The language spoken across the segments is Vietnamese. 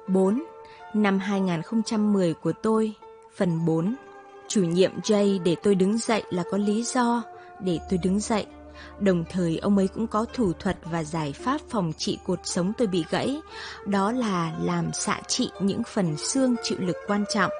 4. Năm 2010 của tôi. Phần 4. Chủ nhiệm Jay để tôi đứng dậy là có lý do để tôi đứng dậy. Đồng thời ông ấy cũng có thủ thuật và giải pháp phòng trị cột sống tôi bị gãy. Đó là làm xạ trị những phần xương chịu lực quan trọng.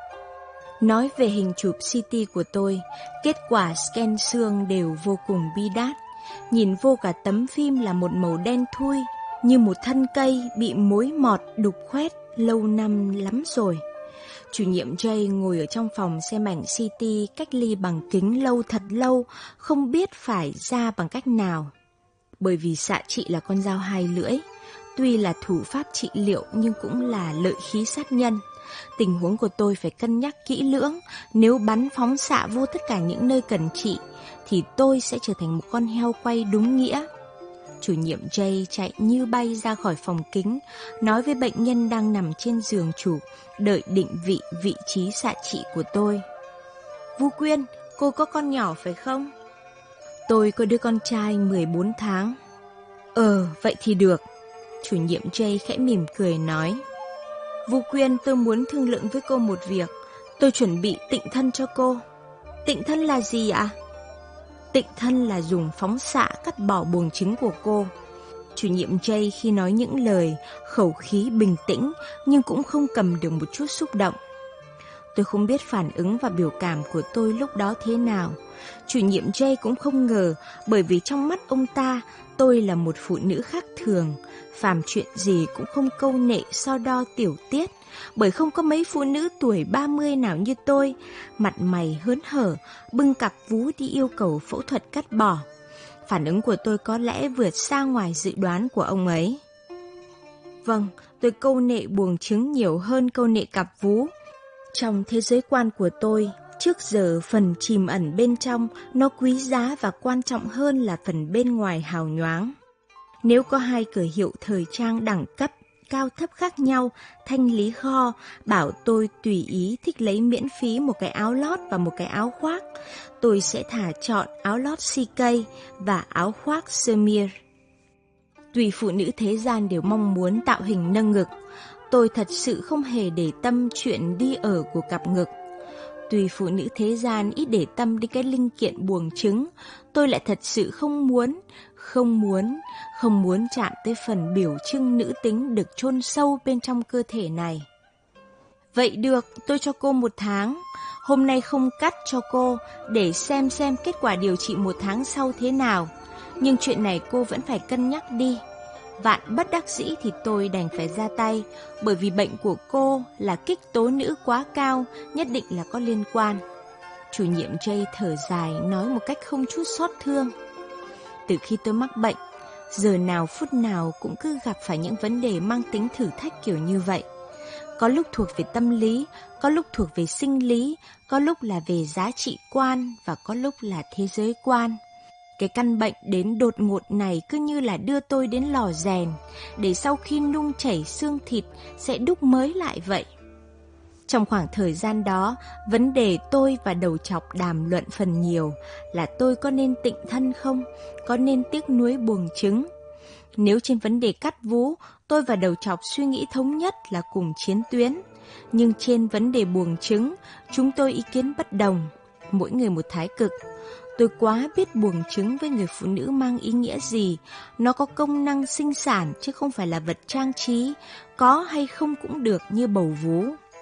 Nói về hình chụp CT của tôi, kết quả scan xương đều vô cùng bi đát. Nhìn vô cả tấm phim là một màu đen thui, như một thân cây bị mối mọt đục khoét lâu năm lắm rồi. Chủ nhiệm Jay ngồi ở trong phòng xem ảnh CT cách ly bằng kính lâu thật lâu, không biết phải ra bằng cách nào. Bởi vì xạ trị là con dao hai lưỡi, tuy là thủ pháp trị liệu nhưng cũng là lợi khí sát nhân. Tình huống của tôi phải cân nhắc kỹ lưỡng, nếu bắn phóng xạ vô tất cả những nơi cần trị, thì tôi sẽ trở thành một con heo quay đúng nghĩa. Chủ nhiệm Jay chạy như bay ra khỏi phòng kính, nói với bệnh nhân đang nằm trên giường chụp, đợi định vị trí xạ trị của tôi. Vu Quyên, cô có con nhỏ phải không? Tôi có đứa con trai 14 tháng. Vậy thì được. Chủ nhiệm Jay khẽ mỉm cười nói. Vu Quyên, tôi muốn thương lượng với cô một việc. Tôi chuẩn bị tịnh thân cho cô. Tịnh thân là gì ạ? Tịnh thân là dùng phóng xạ cắt bỏ buồng trứng của cô. Chủ nhiệm Jay khi nói những lời, khẩu khí bình tĩnh nhưng cũng không cầm được một chút xúc động. Tôi không biết phản ứng và biểu cảm của tôi lúc đó thế nào. Chủ nhiệm Jay cũng không ngờ, bởi vì trong mắt ông ta, tôi là một phụ nữ khác thường. Phàm chuyện gì cũng không câu nệ so đo tiểu tiết, bởi không có mấy phụ nữ tuổi 30 nào như tôi, mặt mày hớn hở, bưng cặp vú đi yêu cầu phẫu thuật cắt bỏ. Phản ứng của tôi có lẽ vượt xa ngoài dự đoán của ông ấy. Vâng, tôi câu nệ buồng trứng nhiều hơn câu nệ cặp vú. Trong thế giới quan của tôi, trước giờ phần chìm ẩn bên trong nó quý giá và quan trọng hơn là phần bên ngoài hào nhoáng. Nếu có hai cửa hiệu thời trang đẳng cấp, cao thấp khác nhau, thanh lý kho, bảo tôi tùy ý thích lấy miễn phí một cái áo lót và một cái áo khoác, tôi sẽ thà chọn áo lót CK và áo khoác Semir. Tùy phụ nữ thế gian đều mong muốn tạo hình nâng ngực, tôi thật sự không hề để tâm chuyện đi ở của cặp ngực. Tùy phụ nữ thế gian ít để tâm đến cái linh kiện buồng trứng, tôi lại thật sự không muốn chạm tới phần biểu trưng nữ tính được chôn sâu bên trong cơ thể này. Vậy được, tôi cho cô 1 tháng. Hôm nay không cắt cho cô để xem kết quả điều trị 1 tháng sau thế nào. Nhưng chuyện này cô vẫn phải cân nhắc đi. Vạn bất đắc dĩ thì tôi đành phải ra tay, bởi vì bệnh của cô là kích tố nữ quá cao, nhất định là có liên quan. Chủ nhiệm Jay thở dài nói một cách không chút xót thương. Từ khi tôi mắc bệnh, giờ nào phút nào cũng cứ gặp phải những vấn đề mang tính thử thách kiểu như vậy. Có lúc thuộc về tâm lý, có lúc thuộc về sinh lý, có lúc là về giá trị quan và có lúc là thế giới quan. Cái căn bệnh đến đột ngột này cứ như là đưa tôi đến lò rèn, để sau khi nung chảy xương thịt sẽ đúc mới lại vậy. Trong khoảng thời gian đó, vấn đề tôi và đầu chọc đàm luận phần nhiều là tôi có nên tịnh thân không, có nên tiếc nuối buồng trứng. Nếu trên vấn đề cắt vú, tôi và đầu chọc suy nghĩ thống nhất là cùng chiến tuyến. Nhưng trên vấn đề buồng trứng, chúng tôi ý kiến bất đồng, mỗi người một thái cực. Tôi quá biết buồng trứng với người phụ nữ mang ý nghĩa gì. Nó có công năng sinh sản chứ không phải là vật trang trí, có hay không cũng được như bầu vú.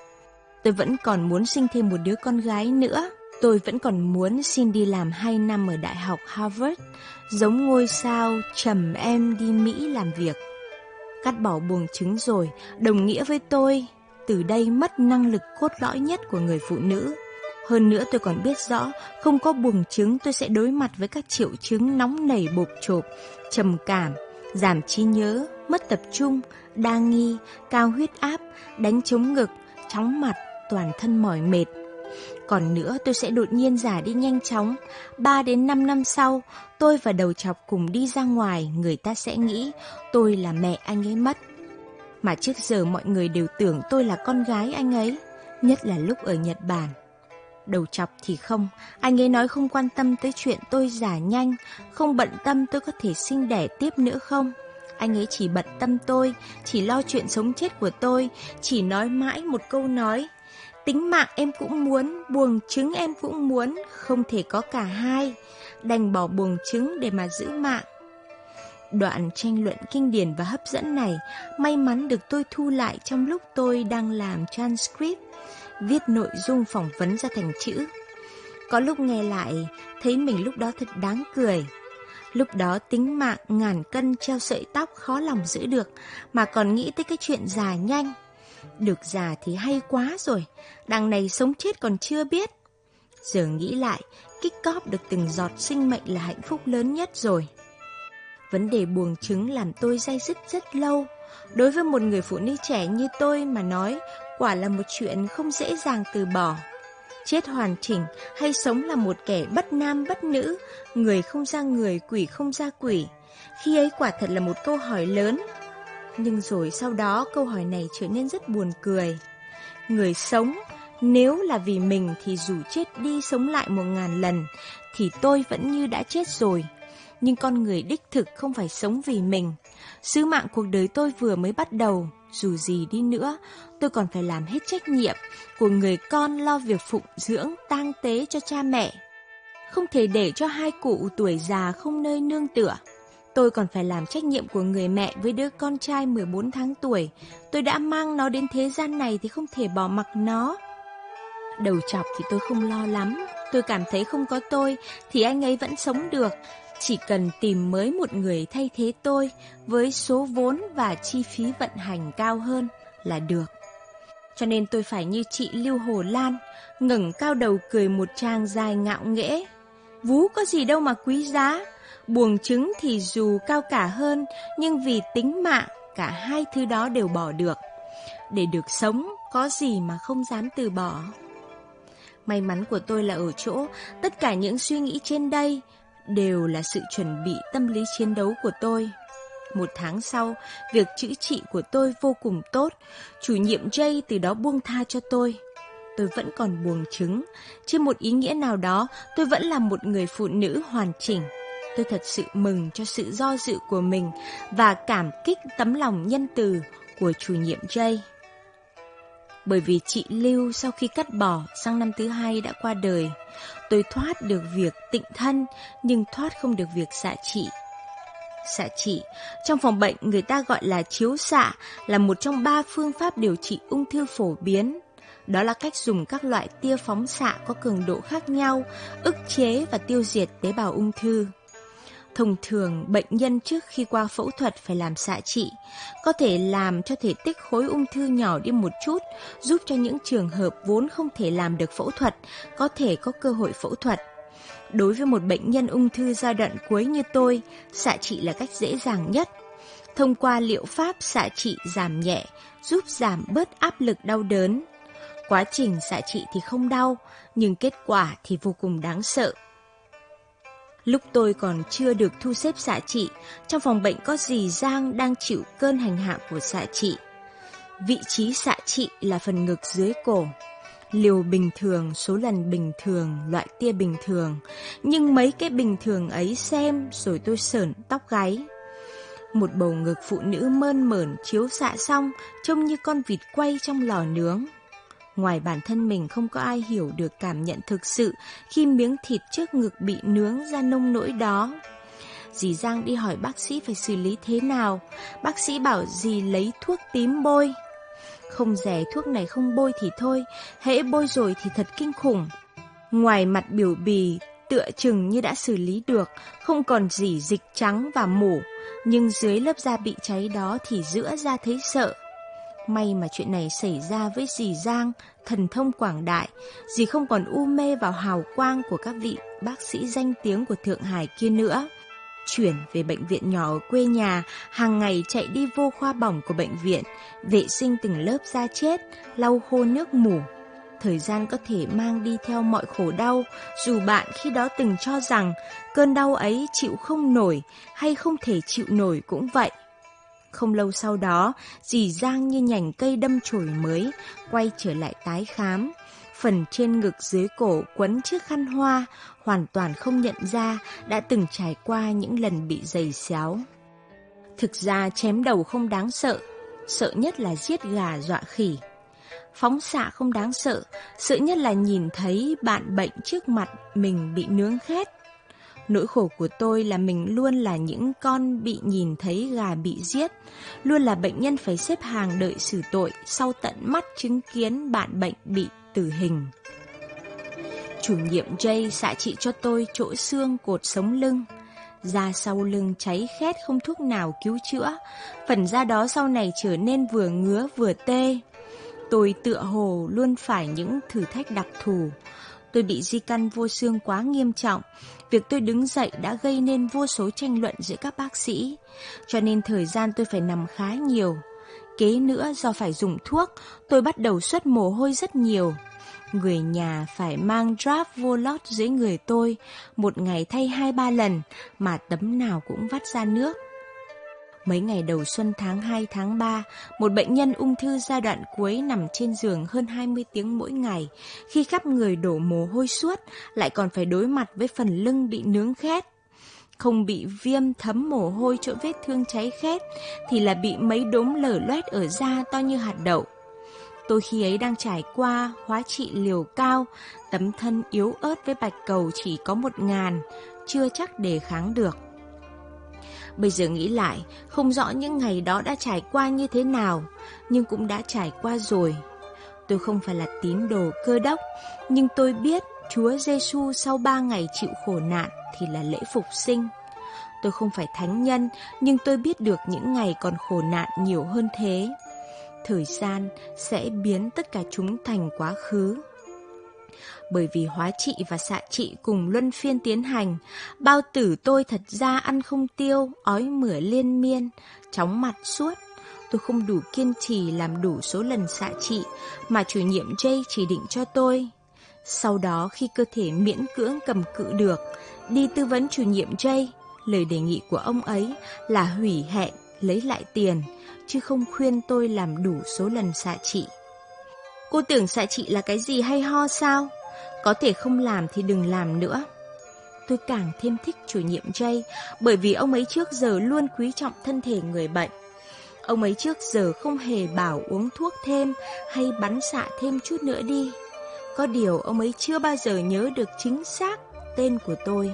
Tôi vẫn còn muốn sinh thêm một đứa con gái nữa. Tôi vẫn còn muốn xin đi làm 2 năm ở Đại học Harvard, giống ngôi sao trầm em đi Mỹ làm việc. Cắt bỏ buồng trứng rồi, đồng nghĩa với tôi từ đây mất năng lực cốt lõi nhất của người phụ nữ. Hơn nữa tôi còn biết rõ, không có buồng trứng tôi sẽ đối mặt với các triệu chứng nóng nảy bộp chộp, trầm cảm, giảm trí nhớ, mất tập trung, đa nghi, cao huyết áp, đánh trống ngực, chóng mặt, toàn thân mỏi mệt. Còn nữa tôi sẽ đột nhiên già đi nhanh chóng. 3 đến 5 năm sau, tôi và đầu chọc cùng đi ra ngoài, người ta sẽ nghĩ tôi là mẹ anh ấy mất. Mà trước giờ mọi người đều tưởng tôi là con gái anh ấy, nhất là lúc ở Nhật Bản. Đầu chọc thì không, anh ấy nói không quan tâm tới chuyện tôi già nhanh, không bận tâm tôi có thể sinh đẻ tiếp nữa không. Anh ấy chỉ bận tâm tôi, chỉ lo chuyện sống chết của tôi, chỉ nói mãi một câu nói: tính mạng em cũng muốn, buồng trứng em cũng muốn, không thể có cả hai, đành bỏ buồng trứng để mà giữ mạng. Đoạn tranh luận kinh điển và hấp dẫn này may mắn được tôi thu lại trong lúc tôi đang làm transcript, viết nội dung phỏng vấn ra thành chữ. Có lúc nghe lại, thấy mình lúc đó thật đáng cười. Lúc đó tính mạng ngàn cân treo sợi tóc khó lòng giữ được, mà còn nghĩ tới cái chuyện già nhanh. Được già thì hay quá rồi, đằng này sống chết còn chưa biết. Giờ nghĩ lại, kích cóp được từng giọt sinh mệnh là hạnh phúc lớn nhất rồi. Vấn đề buồng trứng làm tôi day dứt rất lâu. Đối với một người phụ nữ trẻ như tôi mà nói, quả là một chuyện không dễ dàng từ bỏ. Chết hoàn chỉnh hay sống là một kẻ bất nam bất nữ, người không ra người, quỷ không ra quỷ? Khi ấy quả thật là một câu hỏi lớn. Nhưng rồi sau đó câu hỏi này trở nên rất buồn cười. Người sống, nếu là vì mình thì dù chết đi sống lại 1000 lần, thì tôi vẫn như đã chết rồi. Nhưng con người đích thực không phải sống vì mình. Sứ mạng cuộc đời tôi vừa mới bắt đầu. Dù gì đi nữa, tôi còn phải làm hết trách nhiệm của người con lo việc phụng dưỡng, tang tế cho cha mẹ. Không thể để cho hai cụ tuổi già không nơi nương tựa. Tôi còn phải làm trách nhiệm của người mẹ với đứa con trai 14 tháng tuổi. Tôi đã mang nó đến thế gian này thì không thể bỏ mặc nó. Đầu chọc thì tôi không lo lắm. Tôi cảm thấy không có tôi thì anh ấy vẫn sống được. Chỉ cần tìm mới một người thay thế tôi với số vốn và chi phí vận hành cao hơn là được. Cho nên tôi phải như chị Lưu Hồ Lan, ngẩng cao đầu cười một tràng dài ngạo nghễ. Vú có gì đâu mà quý giá, buồng trứng thì dù cao cả hơn, nhưng vì tính mạng, cả hai thứ đó đều bỏ được. Để được sống, có gì mà không dám từ bỏ. May mắn của tôi là ở chỗ, tất cả những suy nghĩ trên đây đều là sự chuẩn bị tâm lý chiến đấu của tôi. 1 tháng sau, việc chữa trị của tôi vô cùng tốt. Chủ nhiệm Jay từ đó buông tha cho tôi. Tôi vẫn còn buồng trứng. Trên một ý nghĩa nào đó, tôi vẫn là một người phụ nữ hoàn chỉnh. Tôi thật sự mừng cho sự do dự của mình và cảm kích tấm lòng nhân từ của chủ nhiệm Jay. Bởi vì chị Lưu sau khi cắt bỏ sang năm thứ 2 đã qua đời, tôi thoát được việc tịnh thân nhưng thoát không được việc xạ trị. Xạ trị, trong phòng bệnh người ta gọi là chiếu xạ, là một trong 3 phương pháp điều trị ung thư phổ biến. Đó là cách dùng các loại tia phóng xạ có cường độ khác nhau, ức chế và tiêu diệt tế bào ung thư. Thông thường, bệnh nhân trước khi qua phẫu thuật phải làm xạ trị, có thể làm cho thể tích khối ung thư nhỏ đi một chút, giúp cho những trường hợp vốn không thể làm được phẫu thuật, có thể có cơ hội phẫu thuật. Đối với một bệnh nhân ung thư giai đoạn cuối như tôi, xạ trị là cách dễ dàng nhất. Thông qua liệu pháp xạ trị giảm nhẹ, giúp giảm bớt áp lực đau đớn. Quá trình xạ trị thì không đau, nhưng kết quả thì vô cùng đáng sợ. Lúc tôi còn chưa được thu xếp xạ trị, trong phòng bệnh có dì Giang đang chịu cơn hành hạ của xạ trị. Vị trí xạ trị là phần ngực dưới cổ. Liều bình thường, số lần bình thường, loại tia bình thường. Nhưng mấy cái bình thường ấy xem rồi tôi sởn tóc gáy. Một bầu ngực phụ nữ mơn mởn chiếu xạ xong, trông như con vịt quay trong lò nướng. Ngoài bản thân mình không có ai hiểu được cảm nhận thực sự khi miếng thịt trước ngực bị nướng ra nông nỗi đó. Dì Giang đi hỏi bác sĩ phải xử lý thế nào. Bác sĩ bảo dì lấy thuốc tím bôi. Không rẻ, thuốc này không bôi thì thôi, hễ bôi rồi thì thật kinh khủng. Ngoài mặt biểu bì, tựa chừng như đã xử lý được, không còn gì dịch trắng và mủ, nhưng dưới lớp da bị cháy đó thì giữa da thấy sợ. May mà chuyện này xảy ra với dì Giang, thần thông quảng đại, dì không còn u mê vào hào quang của các vị bác sĩ danh tiếng của Thượng Hải kia nữa. Chuyển về bệnh viện nhỏ ở quê nhà, hàng ngày chạy đi vô khoa bỏng của bệnh viện, vệ sinh từng lớp da chết, lau khô nước mủ. Thời gian có thể mang đi theo mọi khổ đau, dù bạn khi đó từng cho rằng cơn đau ấy chịu không nổi hay không thể chịu nổi cũng vậy. Không lâu sau đó, dì Giang như nhành cây đâm chổi mới, quay trở lại tái khám. Phần trên ngực dưới cổ quấn chiếc khăn hoa, hoàn toàn không nhận ra đã từng trải qua những lần bị giày xéo. Thực ra chém đầu không đáng sợ, sợ nhất là giết gà dọa khỉ. Phóng xạ không đáng sợ, sợ nhất là nhìn thấy bạn bệnh trước mặt mình bị nướng khét. Nỗi khổ của tôi là mình luôn là những con bị nhìn thấy gà bị giết, luôn là bệnh nhân phải xếp hàng đợi xử tội sau tận mắt chứng kiến bạn bệnh bị tử hình. Chủ nhiệm Jay xạ trị cho tôi chỗ xương cột sống lưng. Da sau lưng cháy khét không thuốc nào cứu chữa, phần da đó sau này trở nên vừa ngứa vừa tê. Tôi tựa hồ luôn phải những thử thách đặc thù. Tôi bị di căn vô xương quá nghiêm trọng. Việc tôi đứng dậy đã gây nên vô số tranh luận giữa các bác sĩ, cho nên thời gian tôi phải nằm khá nhiều. Kế nữa, do phải dùng thuốc, tôi bắt đầu xuất mồ hôi rất nhiều. Người nhà phải mang drap vô lót dưới người tôi, một ngày thay 2-3 lần, mà tấm nào cũng vắt ra nước. Mấy ngày đầu xuân tháng 2, tháng 3, một bệnh nhân ung thư giai đoạn cuối nằm trên giường hơn 20 tiếng mỗi ngày, khi khắp người đổ mồ hôi suốt, lại còn phải đối mặt với phần lưng bị nướng khét. Không bị viêm thấm mồ hôi chỗ vết thương cháy khét, thì là bị mấy đốm lở loét ở da to như hạt đậu. Tôi khi ấy đang trải qua hóa trị liều cao, tấm thân yếu ớt với bạch cầu chỉ có 1.000, chưa chắc đề kháng được. Bây giờ nghĩ lại, không rõ những ngày đó đã trải qua như thế nào, nhưng cũng đã trải qua rồi. Tôi không phải là tín đồ Cơ Đốc, nhưng tôi biết Chúa Giêsu sau 3 ngày chịu khổ nạn thì là lễ phục sinh. Tôi không phải thánh nhân, nhưng tôi biết được những ngày còn khổ nạn nhiều hơn thế. Thời gian sẽ biến tất cả chúng thành quá khứ. Bởi vì hóa trị và xạ trị cùng luân phiên tiến hành, bao tử tôi thật ra ăn không tiêu, ói mửa liên miên, chóng mặt suốt. Tôi không đủ kiên trì làm đủ số lần xạ trị mà chủ nhiệm Jay chỉ định cho tôi. Sau đó khi cơ thể miễn cưỡng cầm cự được, đi tư vấn chủ nhiệm Jay, lời đề nghị của ông ấy là hủy hẹn, lấy lại tiền, chứ không khuyên tôi làm đủ số lần xạ trị. Cô tưởng xạ trị là cái gì hay ho sao? Có thể không làm thì đừng làm nữa. Tôi càng thêm thích chủ nhiệm Jay, bởi vì ông ấy trước giờ luôn quý trọng thân thể người bệnh. Ông ấy trước giờ không hề bảo uống thuốc thêm hay bắn xạ thêm chút nữa đi. Có điều ông ấy chưa bao giờ nhớ được chính xác tên của tôi.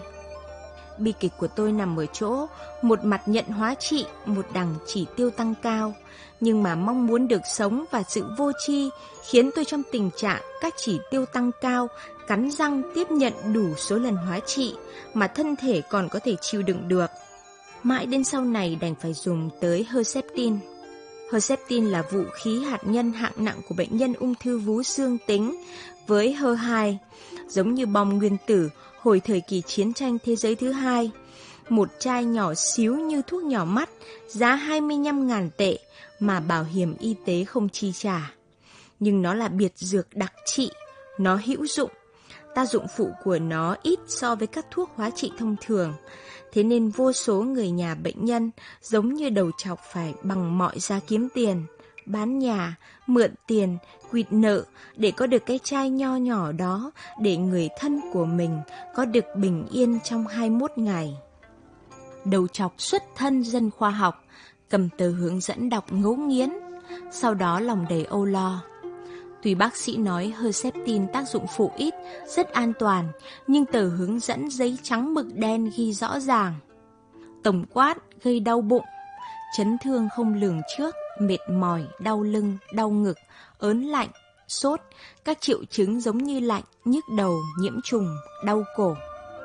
Bi kịch của tôi nằm ở chỗ, một mặt nhận hóa trị, một đằng chỉ tiêu tăng cao. Nhưng mà mong muốn được sống và sự vô tri khiến tôi trong tình trạng các chỉ tiêu tăng cao, cắn răng tiếp nhận đủ số lần hóa trị mà thân thể còn có thể chịu đựng được. Mãi đến sau này đành phải dùng tới Herceptin. Herceptin là vũ khí hạt nhân hạng nặng của bệnh nhân ung thư vú xương tính với HER2, giống như bom nguyên tử hồi thời kỳ chiến tranh thế giới thứ hai. Một chai nhỏ xíu như thuốc nhỏ mắt, giá 25.000 tệ mà bảo hiểm y tế không chi trả. Nhưng nó là biệt dược đặc trị, nó hữu dụng. Tác dụng phụ của nó ít so với các thuốc hóa trị thông thường. Thế nên vô số người nhà bệnh nhân giống như đầu trọc phải bằng mọi giá kiếm tiền, bán nhà, mượn tiền, quỵt nợ để có được cái chai nho nhỏ đó, để người thân của mình có được bình yên trong 21 ngày. Đầu trọc xuất thân dân khoa học, cầm tờ hướng dẫn đọc ngấu nghiến, sau đó lòng đầy âu lo. Tuy bác sĩ nói Herceptin tác dụng phụ ít, rất an toàn, nhưng tờ hướng dẫn giấy trắng mực đen ghi rõ ràng. Tổng quát gây đau bụng, chấn thương không lường trước, mệt mỏi, đau lưng, đau ngực, ớn lạnh, sốt, các triệu chứng giống như lạnh, nhức đầu, nhiễm trùng, đau cổ.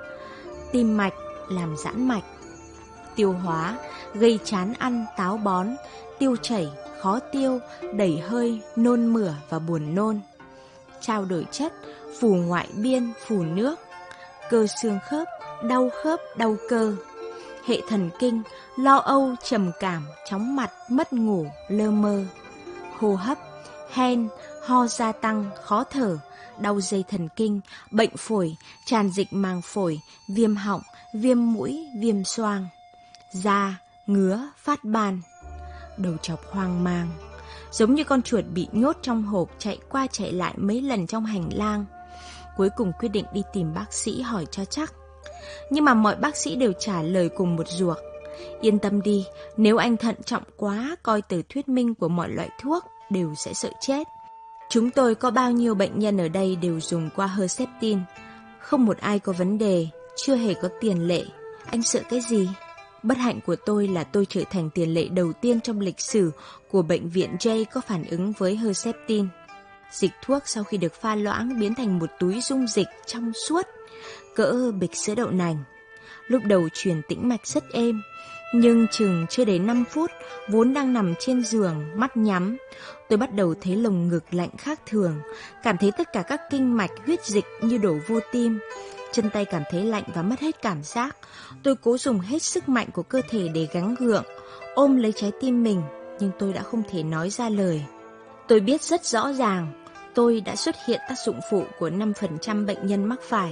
Tim mạch, làm giãn mạch. Tiêu hóa, gây chán ăn, táo bón, tiêu chảy, khó tiêu, đẩy hơi, nôn mửa và buồn nôn. Trao đổi chất, phù ngoại biên, phù nước. Cơ xương khớp, đau cơ. Hệ thần kinh, lo âu, trầm cảm, chóng mặt, mất ngủ, lơ mơ. Hô hấp, hen, ho gia tăng, khó thở, đau dây thần kinh, bệnh phổi, tràn dịch màng phổi, viêm họng, viêm mũi, viêm xoang. Da, ngứa, phát ban. Đầu trọc hoang mang, giống như con chuột bị nhốt trong hộp, chạy qua chạy lại mấy lần trong hành lang. Cuối cùng quyết định đi tìm bác sĩ hỏi cho chắc. Nhưng mà mọi bác sĩ đều trả lời cùng một ruột: Yên tâm đi, nếu anh thận trọng quá coi từ thuyết minh của mọi loại thuốc đều sẽ sợ chết. Chúng tôi có bao nhiêu bệnh nhân ở đây đều dùng qua Herceptin. Không một ai có vấn đề, chưa hề có tiền lệ. Anh sợ cái gì? Bất hạnh của tôi là tôi trở thành tiền lệ đầu tiên trong lịch sử của bệnh viện J có phản ứng với Herceptin. Dịch thuốc sau khi được pha loãng biến thành một túi dung dịch trong suốt, cỡ bịch sữa đậu nành. Lúc đầu truyền tĩnh mạch rất êm, nhưng chừng chưa đến 5 phút, vốn đang nằm trên giường, mắt nhắm, tôi bắt đầu thấy lồng ngực lạnh khác thường, cảm thấy tất cả các kinh mạch huyết dịch như đổ vô tim. Chân tay cảm thấy lạnh và mất hết cảm giác. Tôi cố dùng hết sức mạnh của cơ thể để gắng gượng, ôm lấy trái tim mình, nhưng tôi đã không thể nói ra lời. Tôi biết rất rõ ràng, tôi đã xuất hiện tác dụng phụ của 5% bệnh nhân mắc phải.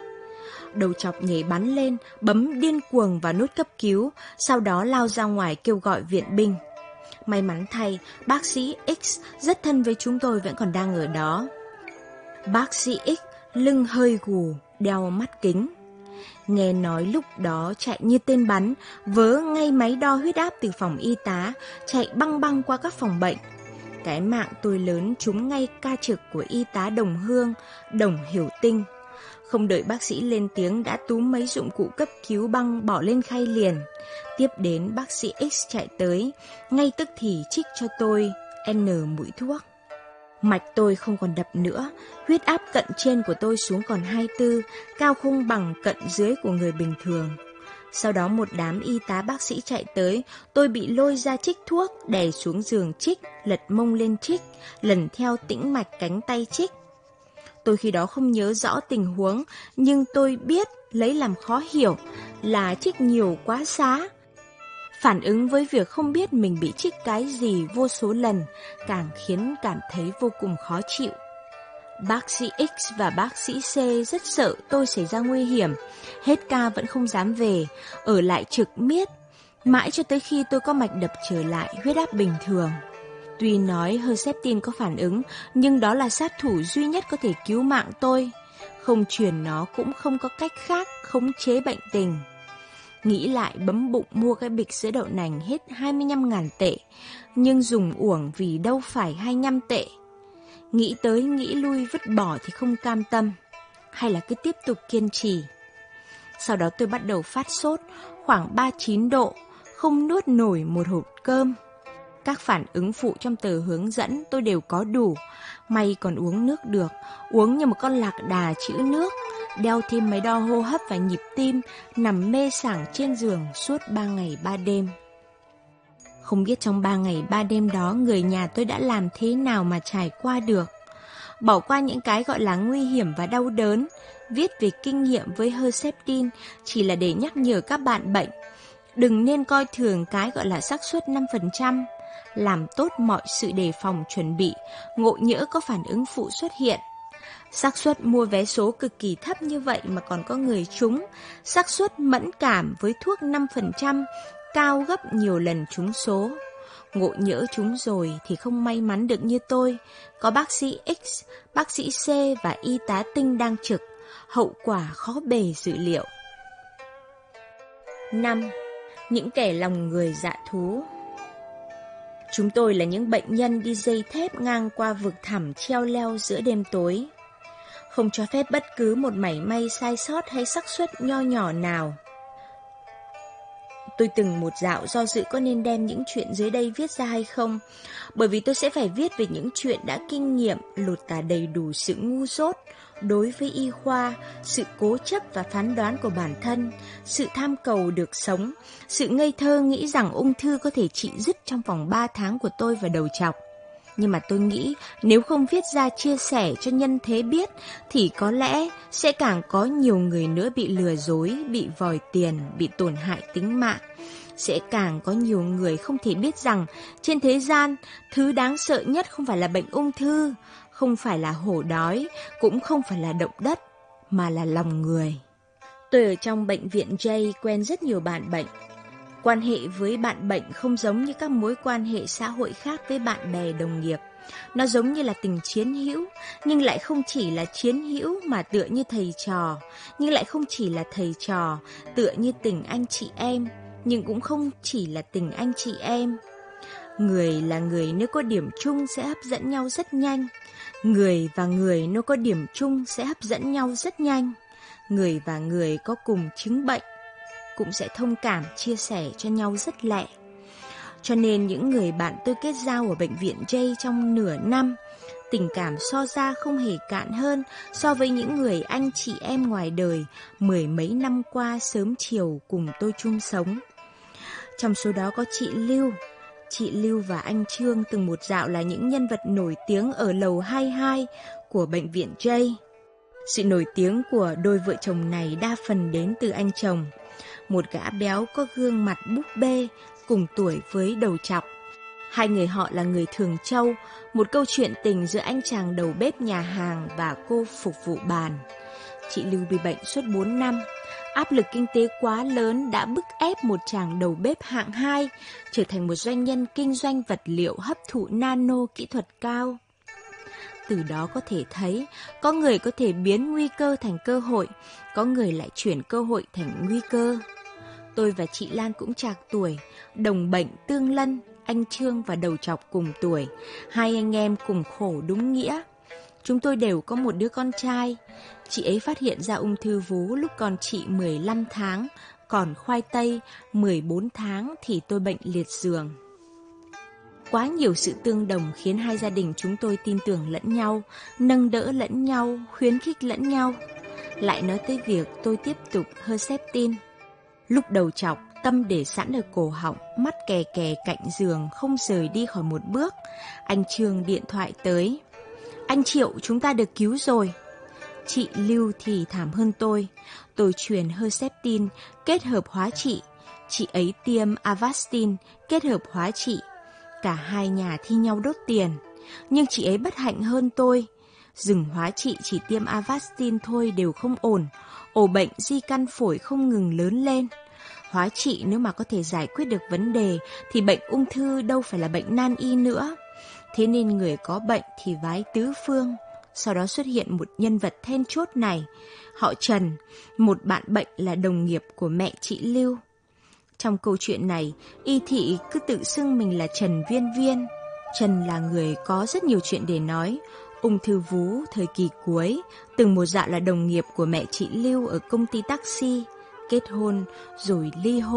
Đầu chọc nhảy bắn lên, bấm điên cuồng vào nút cấp cứu, sau đó lao ra ngoài kêu gọi viện binh. May mắn thay, bác sĩ X rất thân với chúng tôi vẫn còn đang ở đó. Bác sĩ X lưng hơi gù, đeo mắt kính. Nghe nói lúc đó chạy như tên bắn, vớ ngay máy đo huyết áp từ phòng y tá, chạy băng băng qua các phòng bệnh. Cái mạng tôi lớn trúng ngay ca trực của y tá Đồng Hương, Đồng Hiểu Tinh. Không đợi bác sĩ lên tiếng đã túm mấy dụng cụ cấp cứu băng bỏ lên khay liền. Tiếp đến bác sĩ X chạy tới, ngay tức thì trích cho tôi N mũi thuốc. Mạch tôi không còn đập nữa, huyết áp cận trên của tôi xuống còn 24, cao không bằng cận dưới của người bình thường. Sau đó một đám y tá bác sĩ chạy tới, tôi bị lôi ra trích thuốc, đè xuống giường trích, lật mông lên trích, lần theo tĩnh mạch cánh tay trích. Tôi khi đó không nhớ rõ tình huống, nhưng tôi biết lấy làm khó hiểu là trích nhiều quá xá. Phản ứng với việc không biết mình bị trích cái gì vô số lần càng khiến cảm thấy vô cùng khó chịu. Bác sĩ X và bác sĩ C rất sợ tôi xảy ra nguy hiểm, hết ca vẫn không dám về, ở lại trực miết, mãi cho tới khi tôi có mạch đập trở lại, huyết áp bình thường. Tuy nói Herceptin có phản ứng, nhưng đó là sát thủ duy nhất có thể cứu mạng tôi. Không truyền nó cũng không có cách khác khống chế bệnh tình. Nghĩ lại bấm bụng mua cái bịch sữa đậu nành hết 25.000 tệ, nhưng dùng uổng vì đâu phải 25 tệ. Nghĩ tới nghĩ lui vứt bỏ thì không cam tâm, hay là cứ tiếp tục kiên trì. Sau đó tôi bắt đầu phát sốt, khoảng 39 độ, không nuốt nổi một hộp cơm. Các phản ứng phụ trong tờ hướng dẫn tôi đều có đủ, may còn uống nước được, uống như một con lạc đà trữ nước, đeo thêm máy đo hô hấp và nhịp tim, nằm mê sảng trên giường suốt 3 ngày 3 đêm. Không biết trong 3 ngày 3 đêm đó người nhà tôi đã làm thế nào mà trải qua được. Bỏ qua những cái gọi là nguy hiểm và đau đớn, viết về kinh nghiệm với Herceptin chỉ là để nhắc nhở các bạn bệnh. Đừng nên coi thường cái gọi là xác suất 5%, làm tốt mọi sự đề phòng chuẩn bị, ngộ nhỡ có phản ứng phụ xuất hiện. Xác suất mua vé số cực kỳ thấp như vậy mà còn có người trúng, xác suất mẫn cảm với thuốc 5%, cao gấp nhiều lần trúng số. Ngộ nhỡ trúng rồi thì không may mắn được như tôi, có bác sĩ X, bác sĩ C và y tá Tinh đang trực, hậu quả khó bề dự liệu. 5. Những kẻ lòng người dạ thú. Chúng tôi là những bệnh nhân đi dây thép ngang qua vực thẳm treo leo giữa đêm tối, không cho phép bất cứ một mảy may sai sót hay xác suất nho nhỏ nào. Tôi từng một dạo do dự có nên đem những chuyện dưới đây viết ra hay không, bởi vì tôi sẽ phải viết về những chuyện đã kinh nghiệm, lột tả đầy đủ sự ngu dốt đối với y khoa, sự cố chấp và phán đoán của bản thân, sự tham cầu được sống, sự ngây thơ nghĩ rằng ung thư có thể trị dứt trong vòng 3 tháng của tôi và đầu trọc. Nhưng mà tôi nghĩ nếu không viết ra chia sẻ cho nhân thế biết thì có lẽ sẽ càng có nhiều người nữa bị lừa dối, bị vòi tiền, bị tổn hại tính mạng. Sẽ càng có nhiều người không thể biết rằng trên thế gian thứ đáng sợ nhất không phải là bệnh ung thư, không phải là hổ đói, cũng không phải là động đất, mà là lòng người. Tôi ở trong bệnh viện J quen rất nhiều bạn bệnh. Quan hệ với bạn bệnh không giống như các mối quan hệ xã hội khác với bạn bè đồng nghiệp. Nó giống như là tình chiến hữu, nhưng lại không chỉ là chiến hữu mà tựa như thầy trò, nhưng lại không chỉ là thầy trò, tựa như tình anh chị em, nhưng cũng không chỉ là tình anh chị em. Người là người nếu có điểm chung sẽ hấp dẫn nhau rất nhanh. Người và người nếu có điểm chung sẽ hấp dẫn nhau rất nhanh. Người và người có cùng chứng bệnh cũng sẽ thông cảm, chia sẻ cho nhau rất lẹ. Cho nên những người bạn tôi kết giao ở bệnh viện J trong nửa năm, tình cảm so ra không hề cạn hơn so với những người anh chị em ngoài đời mười mấy năm qua sớm chiều cùng tôi chung sống. Trong số đó có chị Lưu. Chị Lưu và anh Trương từng một dạo là những nhân vật nổi tiếng ở lầu 22 của bệnh viện J. Sự nổi tiếng của đôi vợ chồng này đa phần đến từ anh chồng, một gã béo có gương mặt búp bê, cùng tuổi với Đầu Chọc. Hai người họ là người Thường Châu, một câu chuyện tình giữa anh chàng đầu bếp nhà hàng và cô phục vụ bàn. Chị Lưu bị bệnh suốt 4 năm. Áp lực kinh tế quá lớn đã bức ép một chàng đầu bếp hạng 2 trở thành một doanh nhân kinh doanh vật liệu hấp thụ nano kỹ thuật cao. Từ đó có thể thấy, có người có thể biến nguy cơ thành cơ hội, có người lại chuyển cơ hội thành nguy cơ. Tôi và chị Lan cũng trạc tuổi, đồng bệnh tương lân, anh Trương và Đầu Chọc cùng tuổi, hai anh em cùng khổ đúng nghĩa. Chúng tôi đều có một đứa con trai. Chị ấy phát hiện ra ung thư vú lúc còn chị 15 tháng, còn khoai tây 14 tháng thì tôi bệnh liệt giường. Quá nhiều sự tương đồng khiến hai gia đình chúng tôi tin tưởng lẫn nhau, nâng đỡ lẫn nhau, khuyến khích lẫn nhau. Lại nói tới việc tôi tiếp tục Herceptin. Lúc Đầu Chọc, tâm để sẵn ở cổ họng, mắt kè kè cạnh giường, không rời đi khỏi một bước. Anh Trương điện thoại tới. Anh Triệu, chúng ta được cứu rồi. Chị Lưu thì thảm hơn tôi. Tôi truyền Herceptin kết hợp hóa trị. Chị ấy tiêm Avastin kết hợp hóa trị. Cả hai nhà thi nhau đốt tiền. Nhưng chị ấy bất hạnh hơn tôi. Dừng hóa trị chỉ tiêm Avastin thôi đều không ổn. Ổ bệnh di căn phổi không ngừng lớn lên. Hóa trị nếu mà có thể giải quyết được vấn đề thì bệnh ung thư đâu phải là bệnh nan y nữa. Thế nên người có bệnh thì vái tứ phương. Sau đó xuất hiện một nhân vật then chốt này, họ Trần, một bạn bệnh là đồng nghiệp của mẹ chị Lưu. Trong câu chuyện này, y thị cứ tự xưng mình là Trần Viên Viên. Trần là người có rất nhiều chuyện để nói. Ung thư vú thời kỳ cuối, từng một dạo là đồng nghiệp của mẹ chị Lưu ở công ty taxi, kết hôn rồi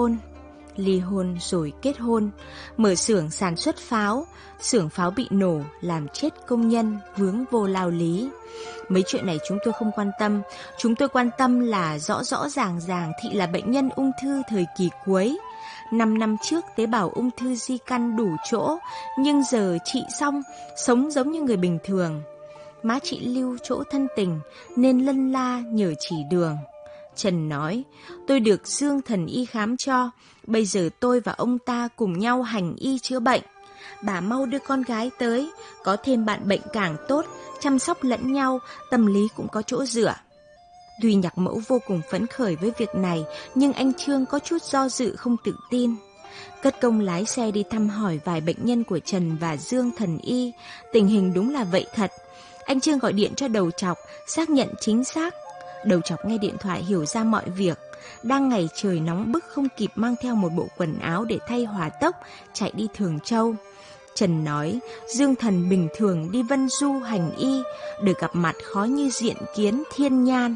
ly hôn rồi kết hôn, mở xưởng sản xuất pháo, xưởng pháo bị nổ làm chết công nhân, vướng vô lao lý. Mấy chuyện này chúng tôi không quan tâm, chúng tôi quan tâm là rõ ràng Thị là bệnh nhân ung thư thời kỳ cuối. 5 năm trước tế bào ung thư di căn đủ chỗ, nhưng giờ trị xong, sống giống như người bình thường. Má chị Lưu chỗ thân tình nên lân la nhờ chỉ đường. Trần nói, tôi được Dương Thần Y khám cho, bây giờ tôi và ông ta cùng nhau hành y chữa bệnh. Bà mau đưa con gái tới, có thêm bạn bệnh càng tốt, chăm sóc lẫn nhau, tâm lý cũng có chỗ dựa. Tuy Nhạc Mẫu vô cùng phấn khởi với việc này, nhưng anh Trương có chút do dự không tự tin. Cất công lái xe đi thăm hỏi vài bệnh nhân của Trần và Dương Thần Y, tình hình đúng là vậy thật. Anh Trương gọi điện cho Đầu Chọc, xác nhận chính xác. Đầu Chọc nghe điện thoại hiểu ra mọi việc. Đang ngày trời nóng bức không kịp mang theo một bộ quần áo để thay hỏa tốc, chạy đi Thường Châu. Trần nói, Dương Thần bình thường đi Vân Du hành y, được gặp mặt khó như diện kiến thiên nhan.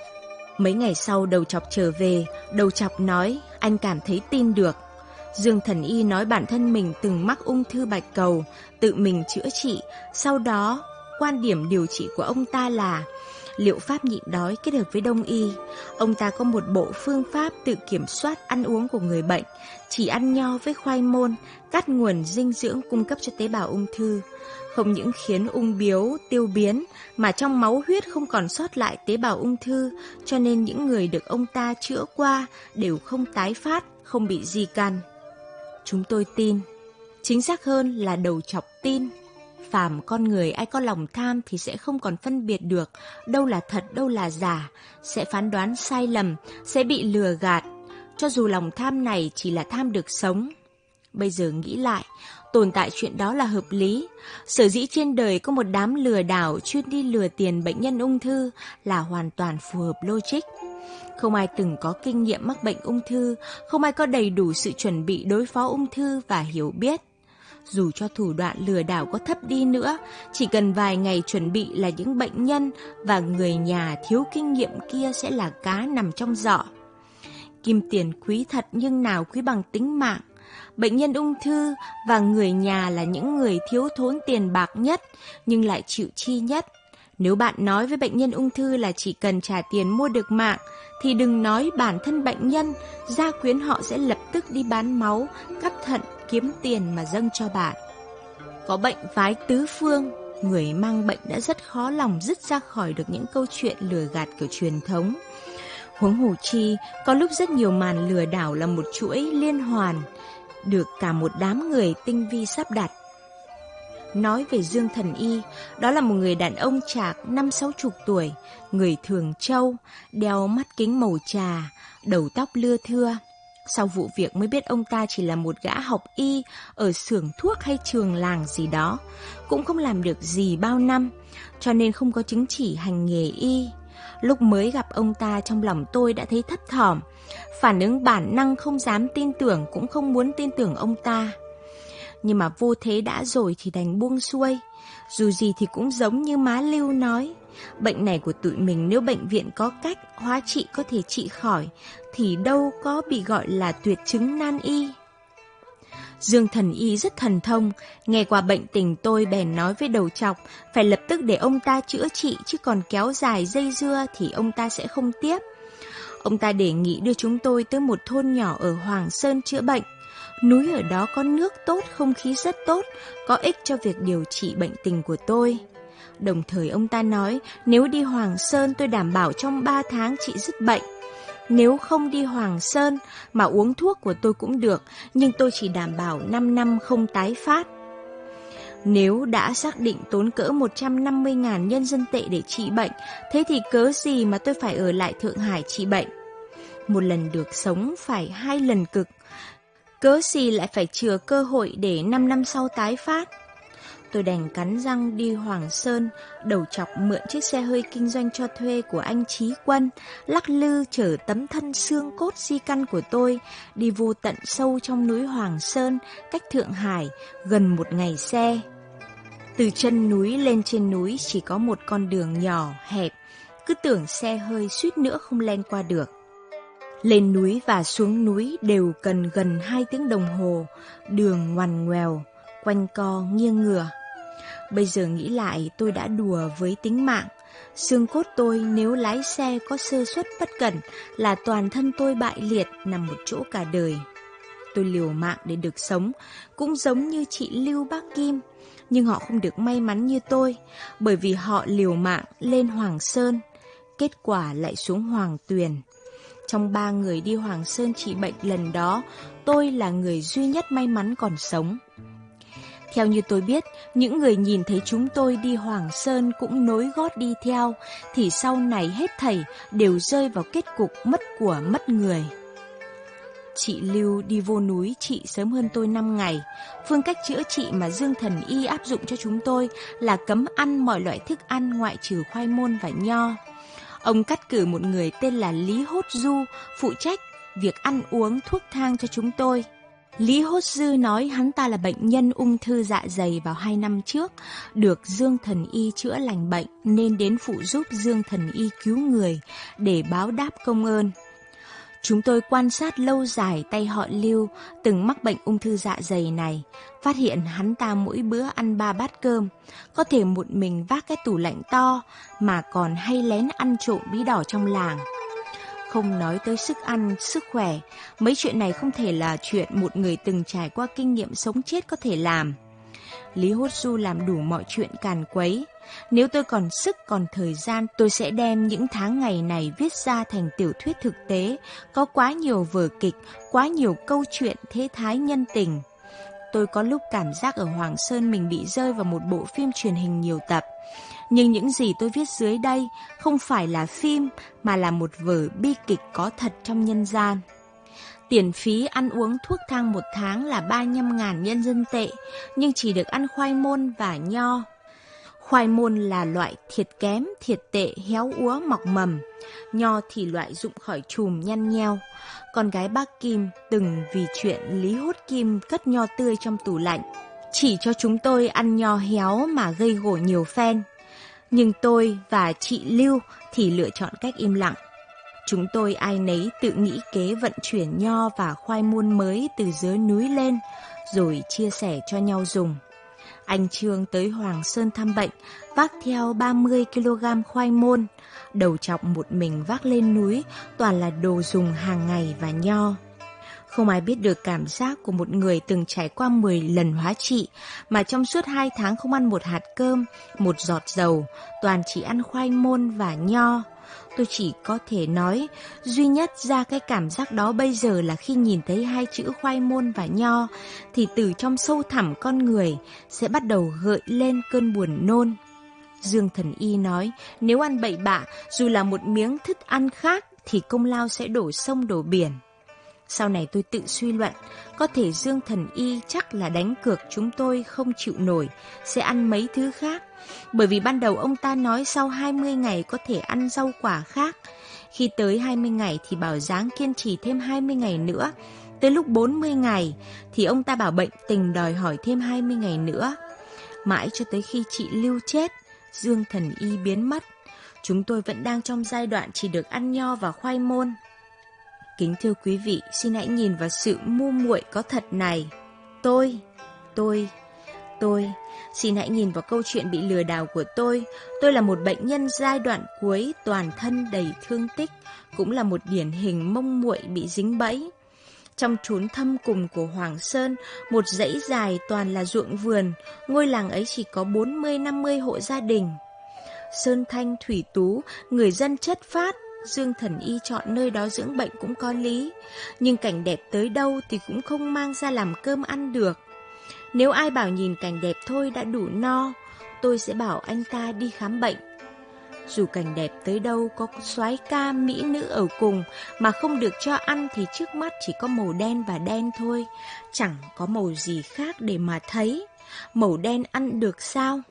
Mấy ngày sau Đầu Chọc trở về, Đầu Chọc nói, anh cảm thấy tin được. Dương Thần Y nói bản thân mình từng mắc ung thư bạch cầu, tự mình chữa trị, sau đó quan điểm điều trị của ông ta là liệu pháp nhịn đói kết hợp với đông y. Ông ta có một bộ phương pháp tự kiểm soát ăn uống của người bệnh, chỉ ăn nho với khoai môn, cắt nguồn dinh dưỡng cung cấp cho tế bào ung thư. Không những khiến ung biếu tiêu biến, mà trong máu huyết không còn sót lại tế bào ung thư, cho nên những người được ông ta chữa qua đều không tái phát, không bị di căn. Chúng tôi tin, chính xác hơn là Đầu Chọc tin. Phàm con người ai có lòng tham thì sẽ không còn phân biệt được đâu là thật đâu là giả, sẽ phán đoán sai lầm, sẽ bị lừa gạt, cho dù lòng tham này chỉ là tham được sống. Bây giờ nghĩ lại, tồn tại chuyện đó là hợp lý. Sở dĩ trên đời có một đám lừa đảo chuyên đi lừa tiền bệnh nhân ung thư là hoàn toàn phù hợp logic. Không ai từng có kinh nghiệm mắc bệnh ung thư, không ai có đầy đủ sự chuẩn bị đối phó ung thư và hiểu biết. Dù cho thủ đoạn lừa đảo có thấp đi nữa, chỉ cần vài ngày chuẩn bị là những bệnh nhân và người nhà thiếu kinh nghiệm kia sẽ là cá nằm trong giỏ. Kim tiền quý thật nhưng nào quý bằng tính mạng. Bệnh nhân ung thư và người nhà là những người thiếu thốn tiền bạc nhất nhưng lại chịu chi nhất. Nếu bạn nói với bệnh nhân ung thư là chỉ cần trả tiền mua được mạng, thì đừng nói bản thân bệnh nhân, gia quyến họ sẽ lập tức đi bán máu, cắt thận, kiếm tiền mà dâng cho bạn. Có bệnh phái tứ phương, người mang bệnh đã rất khó lòng dứt ra khỏi được những câu chuyện lừa gạt kiểu truyền thống. Huống hồ chi, có lúc rất nhiều màn lừa đảo là một chuỗi liên hoàn, được cả một đám người tinh vi sắp đặt. Nói về Dương Thần Y, đó là một người đàn ông chạc 50-60 tuổi, người thường trâu, đeo mắt kính màu trà, đầu tóc lưa thưa. Sau vụ việc mới biết ông ta chỉ là một gã học y ở xưởng thuốc hay trường làng gì đó, cũng không làm được gì bao năm, cho nên không có chứng chỉ hành nghề y. Lúc mới gặp ông ta trong lòng tôi đã thấy thấp thỏm, phản ứng bản năng không dám tin tưởng cũng không muốn tin tưởng ông ta. Nhưng mà vô thế đã rồi thì đành buông xuôi. Dù gì thì cũng giống như má Lưu nói, bệnh này của tụi mình nếu bệnh viện có cách hóa trị có thể trị khỏi, thì đâu có bị gọi là tuyệt chứng nan y. Dương Thần Y rất thần thông, nghe qua bệnh tình tôi bèn nói với đầu trọc, phải lập tức để ông ta chữa trị, chứ còn kéo dài dây dưa thì ông ta sẽ không tiếp. Ông ta đề nghị đưa chúng tôi tới một thôn nhỏ ở Hoàng Sơn chữa bệnh. Núi ở đó có nước tốt, không khí rất tốt, có ích cho việc điều trị bệnh tình của tôi. Đồng thời ông ta nói, nếu đi Hoàng Sơn tôi đảm bảo trong 3 tháng trị dứt bệnh. Nếu không đi Hoàng Sơn mà uống thuốc của tôi cũng được, nhưng tôi chỉ đảm bảo 5 năm không tái phát. Nếu đã xác định tốn cỡ 150.000 nhân dân tệ để trị bệnh, thế thì cớ gì mà tôi phải ở lại Thượng Hải trị bệnh? Một lần được sống phải 2 lần cực, cớ gì lại phải chừa cơ hội để 5 năm sau tái phát? Tôi đành cắn răng đi Hoàng Sơn, đầu chọc mượn chiếc xe hơi kinh doanh cho thuê của anh Chí Quân, lắc lư chở tấm thân xương cốt di căn của tôi, đi vô tận sâu trong núi Hoàng Sơn, cách Thượng Hải, gần 1 ngày xe. Từ chân núi lên trên núi chỉ có một con đường nhỏ, hẹp, cứ tưởng xe hơi suýt nữa không len qua được. Lên núi và xuống núi đều cần gần 2 tiếng đồng hồ, đường ngoằn ngoèo, quanh co nghiêng ngửa. Bây giờ nghĩ lại tôi đã đùa với tính mạng. Xương cốt tôi nếu lái xe có sơ suất bất cẩn là toàn thân tôi bại liệt nằm một chỗ cả đời. Tôi liều mạng để được sống, cũng giống như chị Lưu Bác Kim. Nhưng họ không được may mắn như tôi, bởi vì họ liều mạng lên Hoàng Sơn, kết quả lại xuống Hoàng Tuyền. Trong 3 người đi Hoàng Sơn trị bệnh lần đó, tôi là người duy nhất may mắn còn sống. Theo như tôi biết, những người nhìn thấy chúng tôi đi Hoàng Sơn cũng nối gót đi theo, thì sau này hết thảy đều rơi vào kết cục mất của mất người. Chị Lưu đi vô núi trị sớm hơn tôi 5 ngày. Phương cách chữa trị mà Dương Thần Y áp dụng cho chúng tôi là cấm ăn mọi loại thức ăn ngoại trừ khoai môn và nho. Ông cắt cử một người tên là Lý Hốt Du phụ trách việc ăn uống thuốc thang cho chúng tôi. Lý Hốt Dư nói hắn ta là bệnh nhân ung thư dạ dày vào 2 năm trước, được Dương Thần Y chữa lành bệnh nên đến phụ giúp Dương Thần Y cứu người để báo đáp công ơn. Chúng tôi quan sát lâu dài tay họ Lưu từng mắc bệnh ung thư dạ dày này, phát hiện hắn ta mỗi bữa ăn 3 bát cơm, có thể một mình vác cái tủ lạnh to mà còn hay lén ăn trộm bí đỏ trong làng. Không nói tới sức ăn, sức khỏe, mấy chuyện này không thể là chuyện một người từng trải qua kinh nghiệm sống chết có thể làm. Lý Hốt Du làm đủ mọi chuyện càn quấy. Nếu tôi còn sức còn thời gian, tôi sẽ đem những tháng ngày này viết ra thành tiểu thuyết thực tế, có quá nhiều vở kịch, quá nhiều câu chuyện thế thái nhân tình. Tôi có lúc cảm giác ở Hoàng Sơn mình bị rơi vào một bộ phim truyền hình nhiều tập. Nhưng những gì tôi viết dưới đây không phải là phim mà là một vở bi kịch có thật trong nhân gian. Tiền phí ăn uống thuốc thang 1 tháng là 35.000 nhân dân tệ, nhưng chỉ được ăn khoai môn và nho. Khoai môn là loại thiệt kém, thiệt tệ, héo úa mọc mầm. Nho thì loại rụng khỏi chùm nhăn nheo. Con gái bác Kim từng vì chuyện Lý hút kim cất nho tươi trong tủ lạnh, chỉ cho chúng tôi ăn nho héo mà gây gổ nhiều phen. Nhưng tôi và chị Lưu thì lựa chọn cách im lặng. Chúng tôi ai nấy tự nghĩ kế vận chuyển nho và khoai môn mới từ dưới núi lên, rồi chia sẻ cho nhau dùng. Anh Trương tới Hoàng Sơn thăm bệnh, vác theo 30 kg khoai môn, đầu chọc một mình vác lên núi, toàn là đồ dùng hàng ngày và nho. Không ai biết được cảm giác của một người từng trải qua 10 lần hóa trị, mà trong suốt 2 tháng không ăn một hạt cơm, một giọt dầu, toàn chỉ ăn khoai môn và nho. Tôi chỉ có thể nói, duy nhất ra cái cảm giác đó bây giờ là khi nhìn thấy 2 chữ khoai môn và nho, thì từ trong sâu thẳm con người sẽ bắt đầu gợi lên cơn buồn nôn. Dương Thần Y nói, nếu ăn bậy bạ, dù là một miếng thức ăn khác, thì công lao sẽ đổ sông đổ biển. Sau này tôi tự suy luận, có thể Dương Thần Y chắc là đánh cược chúng tôi không chịu nổi, sẽ ăn mấy thứ khác. Bởi vì ban đầu ông ta nói sau 20 ngày có thể ăn rau quả khác. Khi tới 20 ngày thì bảo dáng kiên trì thêm 20 ngày nữa. Tới lúc 40 ngày thì ông ta bảo bệnh tình đòi hỏi thêm 20 ngày nữa. Mãi cho tới khi chị Lưu chết, Dương Thần Y biến mất. Chúng tôi vẫn đang trong giai đoạn chỉ được ăn nho và khoai môn. Kính thưa quý vị, xin hãy nhìn vào sự ngu muội có thật này. Tôi, xin hãy nhìn vào câu chuyện bị lừa đảo của tôi. Tôi là một bệnh nhân giai đoạn cuối, toàn thân đầy thương tích, cũng là một điển hình mông muội bị dính bẫy. Trong chốn thâm cùng của Hoàng Sơn, một dãy dài toàn là ruộng vườn, ngôi làng ấy chỉ có 40-50 hộ gia đình. Sơn thanh thủy tú, người dân chất phác, Dương Thần Y chọn nơi đó dưỡng bệnh cũng có lý, nhưng cảnh đẹp tới đâu thì cũng không mang ra làm cơm ăn được. Nếu ai bảo nhìn cảnh đẹp thôi đã đủ no, tôi sẽ bảo anh ta đi khám bệnh. Dù cảnh đẹp tới đâu có soái ca mỹ nữ ở cùng mà không được cho ăn thì trước mắt chỉ có màu đen và đen thôi, chẳng có màu gì khác để mà thấy. Màu đen ăn được sao?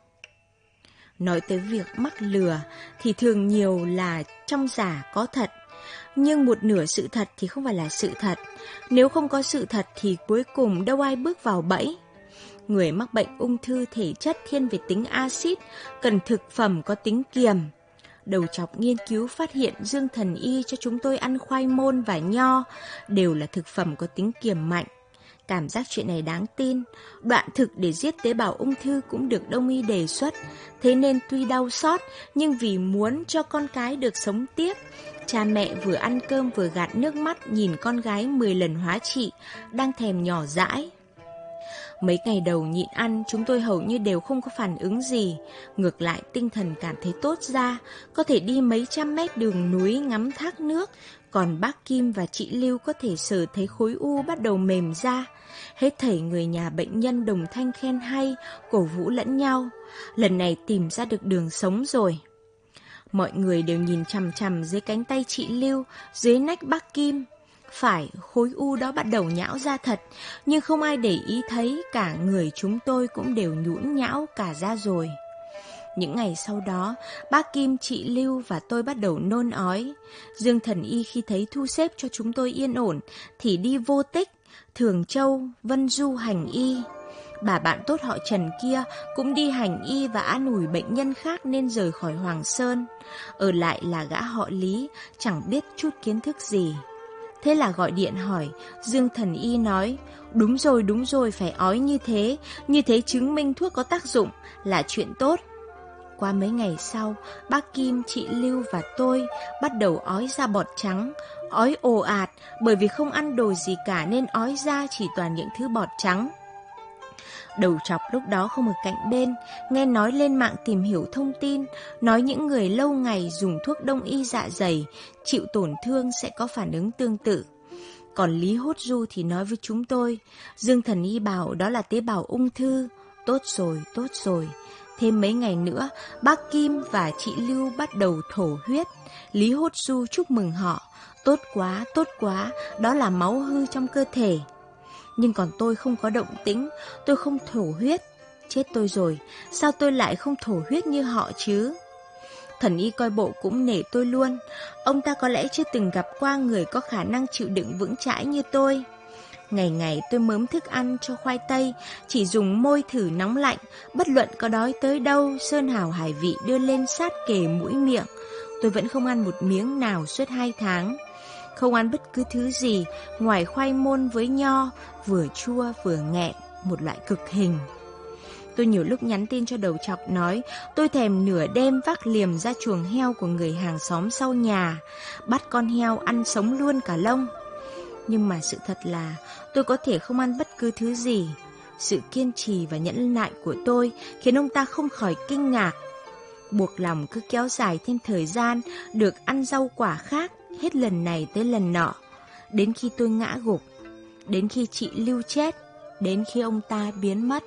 Nói tới việc mắc lừa thì thường nhiều là trong giả có thật, nhưng một nửa sự thật thì không phải là sự thật. Nếu không có sự thật thì cuối cùng đâu ai bước vào bẫy. Người mắc bệnh ung thư thể chất thiên về tính axit, cần thực phẩm có tính kiềm. Đầu chọc nghiên cứu phát hiện Dương Thần Y cho chúng tôi ăn khoai môn và nho, đều là thực phẩm có tính kiềm mạnh. Cảm giác chuyện này đáng tin, đoạn thực để giết tế bào ung thư cũng được Đông y đề xuất. Thế nên tuy đau xót, nhưng vì muốn cho con cái được sống tiếp, cha mẹ vừa ăn cơm vừa gạt nước mắt nhìn con gái 10 lần hóa trị, đang thèm nhỏ dãi. Mấy ngày đầu nhịn ăn, chúng tôi hầu như đều không có phản ứng gì. Ngược lại tinh thần cảm thấy tốt ra, có thể đi mấy trăm mét đường núi ngắm thác nước. Còn bác Kim và chị Lưu có thể sờ thấy khối u bắt đầu mềm ra. Hết thảy người nhà bệnh nhân đồng thanh khen hay, cổ vũ lẫn nhau. Lần này tìm ra được đường sống rồi. Mọi người đều nhìn chằm chằm dưới cánh tay chị Lưu, dưới nách bác Kim. Phải, khối u đó bắt đầu nhão ra thật, nhưng không ai để ý thấy, cả người chúng tôi cũng đều nhũn nhão cả ra rồi. Những ngày sau đó, bác Kim, chị Lưu và tôi bắt đầu nôn ói. Dương Thần Y khi thấy thu xếp cho chúng tôi yên ổn thì đi Vô Tích, Thường Châu, Vân Du hành y. Bà bạn tốt họ Trần kia cũng đi hành y và an ủi bệnh nhân khác nên rời khỏi Hoàng Sơn. Ở lại là gã họ Lý, chẳng biết chút kiến thức gì. Thế là gọi điện hỏi, Dương Thần Y nói, đúng rồi, phải ói như thế chứng minh thuốc có tác dụng, là chuyện tốt. Qua mấy ngày sau, bác Kim, chị Lưu và tôi bắt đầu ói ra bọt trắng, ói ồ ạt, bởi vì không ăn đồ gì cả nên ói ra chỉ toàn những thứ bọt trắng. Đầu chọc lúc đó không ở cạnh bên, nghe nói lên mạng tìm hiểu thông tin, nói những người lâu ngày dùng thuốc đông y dạ dày, chịu tổn thương sẽ có phản ứng tương tự. Còn Lý Hốt Du thì nói với chúng tôi, Dương Thần Y bảo đó là tế bào ung thư. Tốt rồi. Thêm mấy ngày nữa, bác Kim và chị Lưu bắt đầu thổ huyết. Lý Hốt Du chúc mừng họ, tốt quá, đó là máu hư trong cơ thể. Nhưng còn tôi không có động tĩnh, tôi không thổ huyết. chết tôi rồi, sao tôi lại không thổ huyết như họ chứ? Thần y coi bộ cũng nể tôi luôn. Ông ta có lẽ chưa từng gặp qua người có khả năng chịu đựng vững chãi như tôi. Ngày ngày tôi mớm thức ăn cho khoai tây, chỉ dùng môi thử nóng lạnh, bất luận có đói tới đâu, sơn hào hải vị đưa lên sát kề mũi miệng. Tôi vẫn không ăn một miếng nào suốt 2 tháng. Không ăn bất cứ thứ gì ngoài khoai môn với nho, vừa chua vừa nghẹn, một loại cực hình. Tôi nhiều lúc nhắn tin cho đầu chọc nói tôi thèm nửa đêm vác liềm ra chuồng heo của người hàng xóm sau nhà, bắt con heo ăn sống luôn cả lông. Nhưng mà sự thật là tôi có thể không ăn bất cứ thứ gì. Sự kiên trì và nhẫn nại của tôi khiến ông ta không khỏi kinh ngạc. Buộc lòng cứ kéo dài thêm thời gian được ăn rau quả khác, hết lần này tới lần nọ, đến khi tôi ngã gục, đến khi chị Lưu chết, đến khi ông ta biến mất.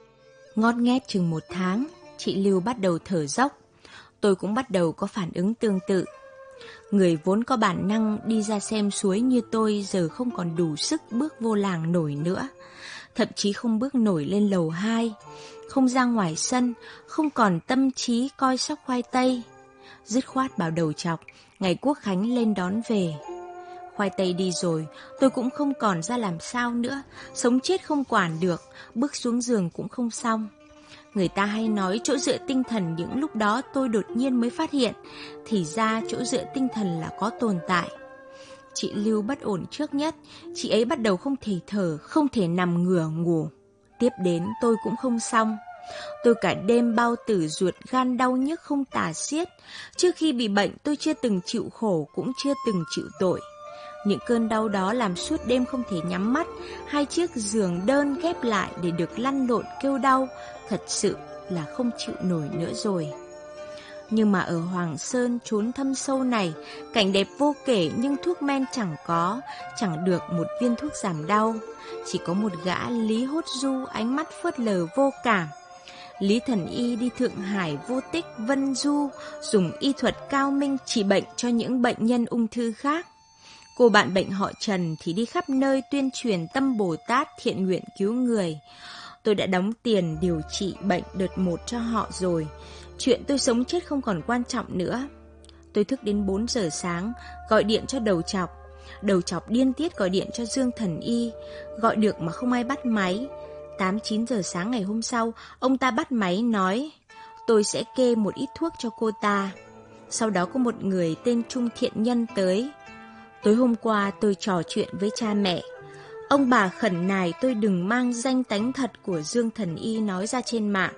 Ngót nghét chừng 1 tháng, chị Lưu bắt đầu thở dốc. Tôi cũng bắt đầu có phản ứng tương tự. Người vốn có bản năng đi ra xem suối như tôi giờ không còn đủ sức bước vô làng nổi nữa. Thậm chí không bước nổi lên lầu 2, không ra ngoài sân, không còn tâm trí coi sóc khoai tây. Dứt khoát bảo đầu chọc, ngày Quốc Khánh lên đón về. Khoai tây đi rồi, tôi cũng không còn ra làm sao nữa, sống chết không quản được, bước xuống giường cũng không xong. Người ta hay nói chỗ dựa tinh thần, những lúc đó tôi đột nhiên mới phát hiện, thì ra chỗ dựa tinh thần là có tồn tại. Chị Lưu bất ổn trước nhất, chị ấy bắt đầu không thể thở, không thể nằm ngửa ngủ. Tiếp đến tôi cũng không xong. Tôi cả đêm bao tử ruột gan đau nhức không tả xiết. Trước khi bị bệnh tôi chưa từng chịu khổ, cũng chưa từng chịu tội. Những cơn đau đó làm suốt đêm không thể nhắm mắt, 2 chiếc giường đơn ghép lại để được lăn lộn kêu đau, thật sự là không chịu nổi nữa rồi. Nhưng mà ở Hoàng Sơn chốn thâm sâu này, cảnh đẹp vô kể nhưng thuốc men chẳng có, chẳng được một viên thuốc giảm đau. Chỉ có một gã Lý Hốt Du ánh mắt phớt lờ vô cảm. Lý Thần Y đi Thượng Hải vô tích vân du, dùng y thuật cao minh trị bệnh cho những bệnh nhân ung thư khác. Cô bạn bệnh họ Trần thì đi khắp nơi tuyên truyền tâm Bồ Tát thiện nguyện cứu người. Tôi đã đóng tiền điều trị bệnh đợt 1 cho họ rồi. Chuyện tôi sống chết không còn quan trọng nữa. Tôi thức đến 4 giờ sáng, gọi điện cho đầu chọc. Đầu chọc điên tiết gọi điện cho Dương Thần Y, gọi được mà không ai bắt máy. 8-9 giờ sáng ngày hôm sau, ông ta bắt máy nói tôi sẽ kê một ít thuốc cho cô ta. Sau đó có một người tên Trung Thiện Nhân tới. Tối hôm qua tôi trò chuyện với cha mẹ. Ông bà khẩn nài tôi đừng mang danh tánh thật của Dương Thần Y nói ra trên mạng.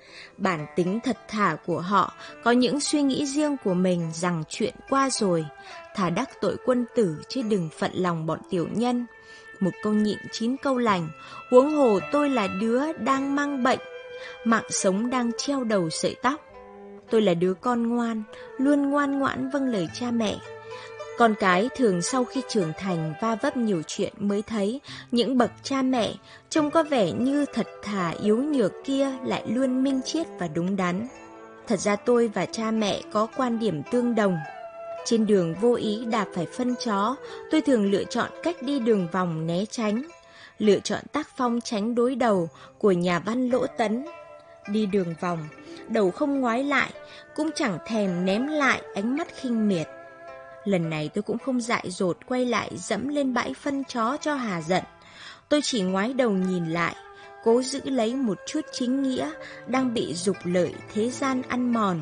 Bản tính thật thà của họ có những suy nghĩ riêng của mình, rằng chuyện qua rồi, thà đắc tội quân tử chứ đừng phận lòng bọn tiểu nhân. 1 câu nhịn 9 câu lành, huống hồ tôi là đứa đang mang bệnh, mạng sống đang treo đầu sợi tóc. Tôi là đứa con ngoan, luôn ngoan ngoãn vâng lời cha mẹ. Con cái thường sau khi trưởng thành va vấp nhiều chuyện mới thấy những bậc cha mẹ trông có vẻ như thật thà yếu nhược kia lại luôn minh triết và đúng đắn. Thật ra tôi và cha mẹ có quan điểm tương đồng. Trên đường vô ý đạp phải phân chó, tôi thường lựa chọn cách đi đường vòng né tránh, lựa chọn tác phong tránh đối đầu của nhà văn Lỗ Tấn. Đi đường vòng, đầu không ngoái lại, cũng chẳng thèm ném lại ánh mắt khinh miệt. Lần này tôi cũng không dại dột quay lại dẫm lên bãi phân chó cho hà giận. Tôi chỉ ngoái đầu nhìn lại, cố giữ lấy một chút chính nghĩa đang bị dục lợi thế gian ăn mòn.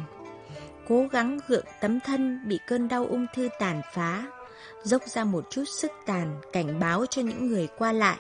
Cố gắng gượng tấm thân bị cơn đau ung thư tàn phá, dốc ra một chút sức tàn cảnh báo cho những người qua lại.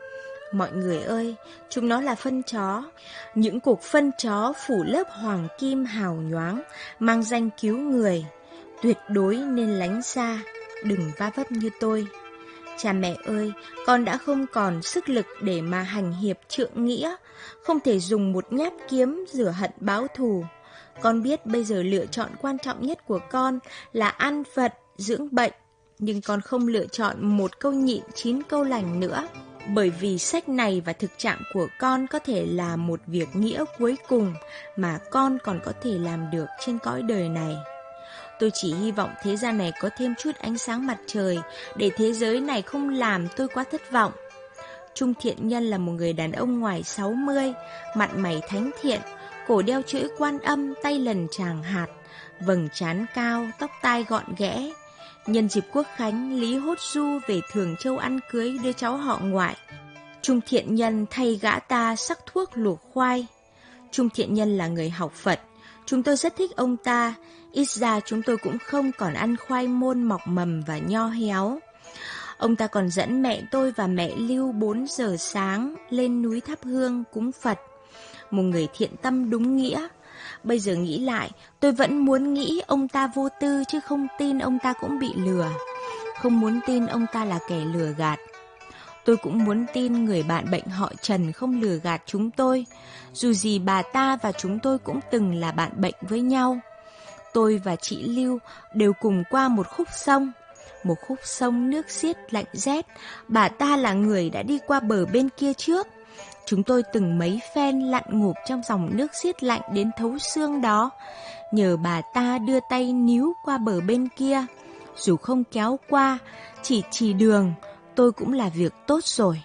Mọi người ơi, chúng nó là phân chó. Những cuộc phân chó phủ lớp hoàng kim hào nhoáng, mang danh cứu người. Tuyệt đối nên lánh xa, đừng va vấp như tôi. Cha mẹ ơi, con đã không còn sức lực để mà hành hiệp trượng nghĩa, không thể dùng một nhát kiếm rửa hận báo thù. Con biết bây giờ lựa chọn quan trọng nhất của con là ăn Phật, dưỡng bệnh, nhưng con không lựa chọn 1 câu nhịn 9 câu lành nữa. Bởi vì sách này và thực trạng của con có thể là một việc nghĩa cuối cùng mà con còn có thể làm được trên cõi đời này. Tôi chỉ hy vọng thế gian này có thêm chút ánh sáng mặt trời, để thế giới này không làm tôi quá thất vọng. Trung Thiện Nhân là một người đàn ông ngoài 60, mặt mày thánh thiện, cổ đeo chữ Quan Âm, tay lần tràng hạt, vầng trán cao, tóc tai gọn ghẽ. Nhân dịp Quốc khánh, Lý hốt du về Thường Châu ăn cưới đứa cháu họ ngoại. Trung Thiện Nhân thay gã ta sắc thuốc luộc khoai. Trung Thiện Nhân là người học Phật, chúng tôi rất thích ông ta, ít ra chúng tôi cũng không còn ăn khoai môn mọc mầm và nho héo. Ông ta còn dẫn mẹ tôi và mẹ Lưu 4 giờ sáng lên núi thắp hương cúng Phật. Một người thiện tâm đúng nghĩa. Bây giờ nghĩ lại, tôi vẫn muốn nghĩ ông ta vô tư chứ không tin ông ta cũng bị lừa. Không muốn tin ông ta là kẻ lừa gạt. Tôi cũng muốn tin người bạn bệnh họ Trần không lừa gạt chúng tôi. Dù gì bà ta và chúng tôi cũng từng là bạn bệnh với nhau. Tôi và chị Lưu đều cùng qua một khúc sông. Một khúc sông nước xiết lạnh rét. Bà ta là người đã đi qua bờ bên kia trước. Chúng tôi từng mấy phen lặn ngụp trong dòng nước xiết lạnh đến thấu xương đó. Nhờ bà ta đưa tay níu qua bờ bên kia. Dù không kéo qua, chỉ đường, tôi cũng là việc tốt rồi.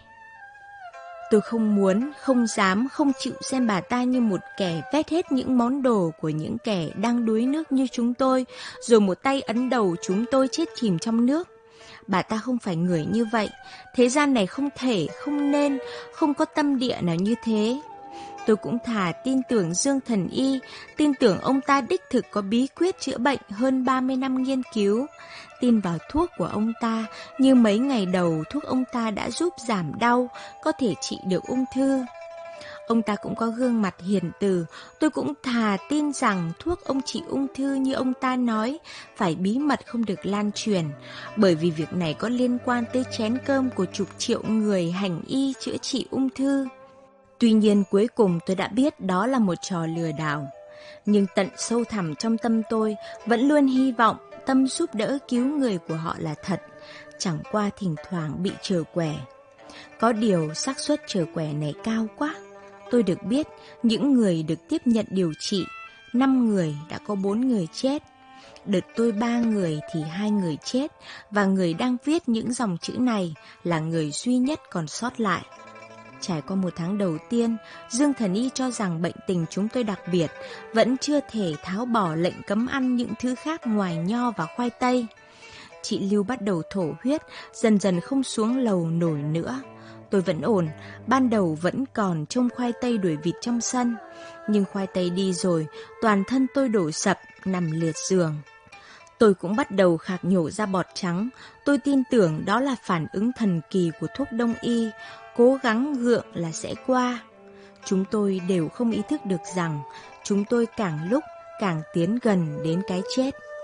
Tôi không muốn, không dám, không chịu xem bà ta như một kẻ vét hết những món đồ của những kẻ đang đuối nước như chúng tôi, rồi một tay ấn đầu chúng tôi chết chìm trong nước. Bà ta không phải người như vậy. Thế gian này không thể, không nên, không có tâm địa nào như thế. Tôi cũng thà tin tưởng Dương Thần Y, tin tưởng ông ta đích thực có bí quyết chữa bệnh hơn 30 năm nghiên cứu. Tin vào thuốc của ông ta, như mấy ngày đầu thuốc ông ta đã giúp giảm đau, có thể trị được ung thư. Ông ta cũng có gương mặt hiền từ, tôi cũng thà tin rằng thuốc ông trị ung thư như ông ta nói, phải bí mật không được lan truyền, bởi vì việc này có liên quan tới chén cơm của chục triệu người hành y chữa trị ung thư. Tuy nhiên cuối cùng tôi đã biết đó là một trò lừa đảo, nhưng tận sâu thẳm trong tâm tôi vẫn luôn hy vọng tâm giúp đỡ cứu người của họ là thật, chẳng qua thỉnh thoảng bị trở quẻ. Có điều xác suất trở quẻ này cao quá. Tôi được biết những người được tiếp nhận điều trị, 5 người đã có 4 người chết. Đợt tôi 3 người thì 2 người chết, và người đang viết những dòng chữ này là người duy nhất còn sót lại. Trải qua 1 tháng đầu tiên, Dương Thần Y cho rằng bệnh tình chúng tôi đặc biệt, vẫn chưa thể tháo bỏ lệnh cấm ăn những thứ khác ngoài nho và khoai tây. Chị Lưu bắt đầu thổ huyết, dần dần không xuống lầu nổi nữa. Tôi vẫn ổn, ban đầu vẫn còn trông khoai tây đuổi vịt trong sân. Nhưng khoai tây đi rồi, toàn thân tôi đổ sập, nằm liệt giường. Tôi cũng bắt đầu khạc nhổ ra bọt trắng. Tôi tin tưởng đó là phản ứng thần kỳ của thuốc đông y, cố gắng gượng là sẽ qua. Chúng tôi đều không ý thức được rằng chúng tôi càng lúc càng tiến gần đến cái chết.